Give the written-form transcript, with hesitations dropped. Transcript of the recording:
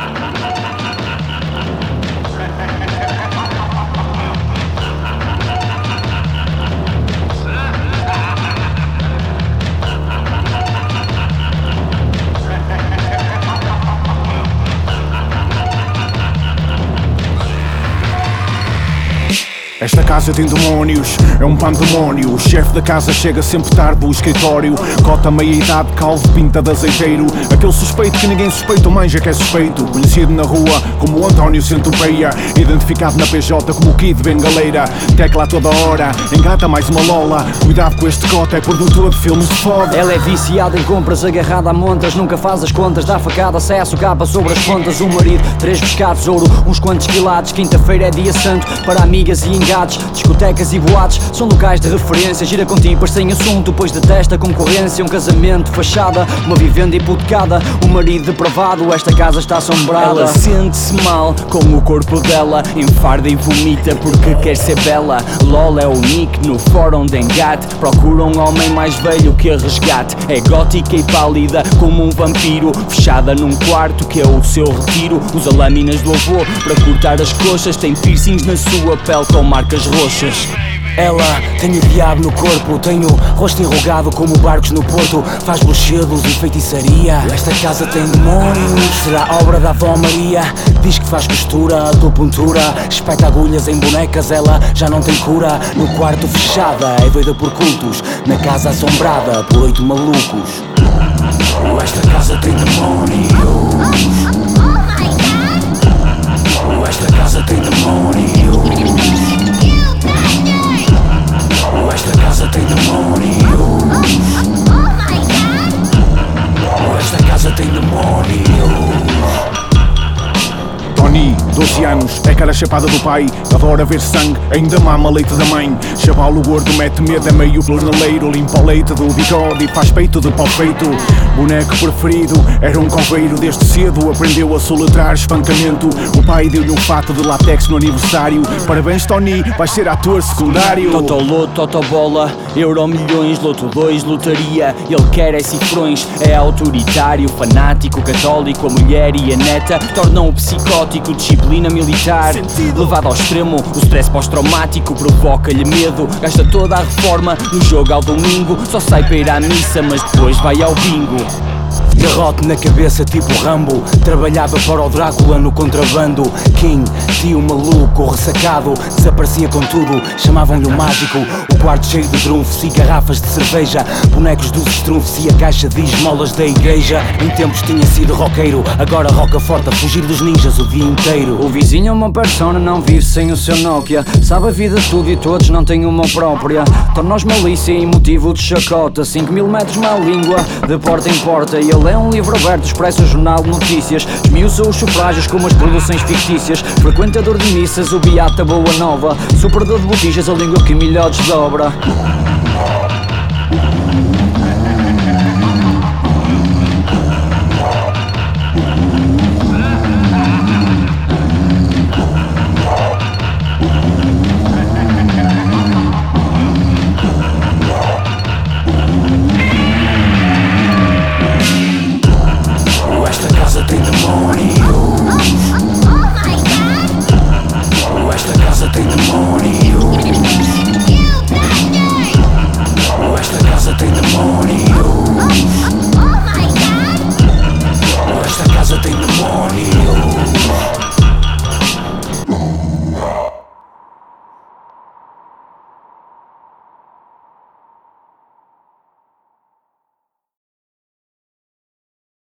Esta casa tem demónios, é um pandemónio. O chefe da casa chega sempre tarde do escritório. Cota meia-idade, calvo, pinta de azeiteiro. Aquele suspeito que ninguém suspeita, o manja que é suspeito. Conhecido na rua como António Centopeia, identificado na PJ como o Kid Bengaleira. Tecla a toda hora, engata mais uma lola. Cuidado com este cota, é produtora de filmes de foda. Ela é viciada em compras, agarrada a montas. Nunca faz as contas, dá facada, acesso, capa sobre as pontas. O marido, 3 pescados, ouro, uns quantos quilates. Quinta-feira é dia santo para amigas e engates. Discotecas e boates são locais de referência. Gira com tipas sem assunto, pois detesta a concorrência. Um casamento, fachada, uma vivenda hipotecada. Um marido depravado, esta casa está assombrada. Ela sente-se mal com o corpo dela, enfarda e vomita porque quer ser bela. LOL é o nick no fórum de engate. Procura um homem mais velho que a resgate. É gótica e pálida como um vampiro, fechada num quarto que é o seu retiro. Usa lâminas do avô para cortar as coxas. Tem piercings na sua pele com marcas roxas. Ela tem o diabo no corpo, tem o rosto enrugado como barcos no porto. Faz bruxedos e feitiçaria. Esta casa tem demónios, será obra da avó Maria. Diz que faz costura, acupuntura, espeta agulhas em bonecas, ela já não tem cura. No quarto fechada, é doida por cultos. Na casa assombrada por 8 malucos. Esta casa tem demónios. Esta casa tem demónios. Esta casa tem demónios. Esta casa tem demónios. Tony, 12 anos, é cara chapada do pai. Adora ver sangue, ainda mama leite da mãe. Chavalo gordo mete medo, é meio jornaleiro. Limpa o leite do bigode e faz peito de pau feito. Boneco preferido, era um coveiro. Desde cedo aprendeu a soletrar espancamento. O pai deu-lhe um fato de látex no aniversário. Parabéns Tony, vais ser ator secundário. Totoloto, totobola, euro milhões, loto 2, lotaria. Ele quer é cifrões, é autoritário, fanático, católico. A mulher e a neta tornam-o psicótico, disciplina militar levado ao extremo. O stress pós-traumático provoca-lhe medo. Gasta toda a reforma no jogo ao domingo. Só sai para ir à missa, mas depois vai ao bingo. Garrote na cabeça tipo Rambo. Trabalhava para o Drácula no contrabando. King, tio maluco, ressacado. Desaparecia com tudo, chamavam-lhe o mágico. O quarto cheio de drunfos e garrafas de cerveja. Bonecos dos estrunfos e a caixa de esmolas da igreja. Em tempos tinha sido roqueiro, agora roca forte a fugir dos ninjas o dia inteiro. O vizinho é uma persona, não vive sem o seu Nokia. Sabe a vida de tudo e todos, não tem uma própria. Torna-os malícia e motivo de chacota. 5.000 metros na língua, de porta em porta. E ele é um livro aberto, expressa o jornal de notícias. Esmiuça os sufrágios como as produções fictícias. Frequentador de missas, o beata boa nova. Superador de botijas, a língua que melhor desdobra. Esta casa tem demónios.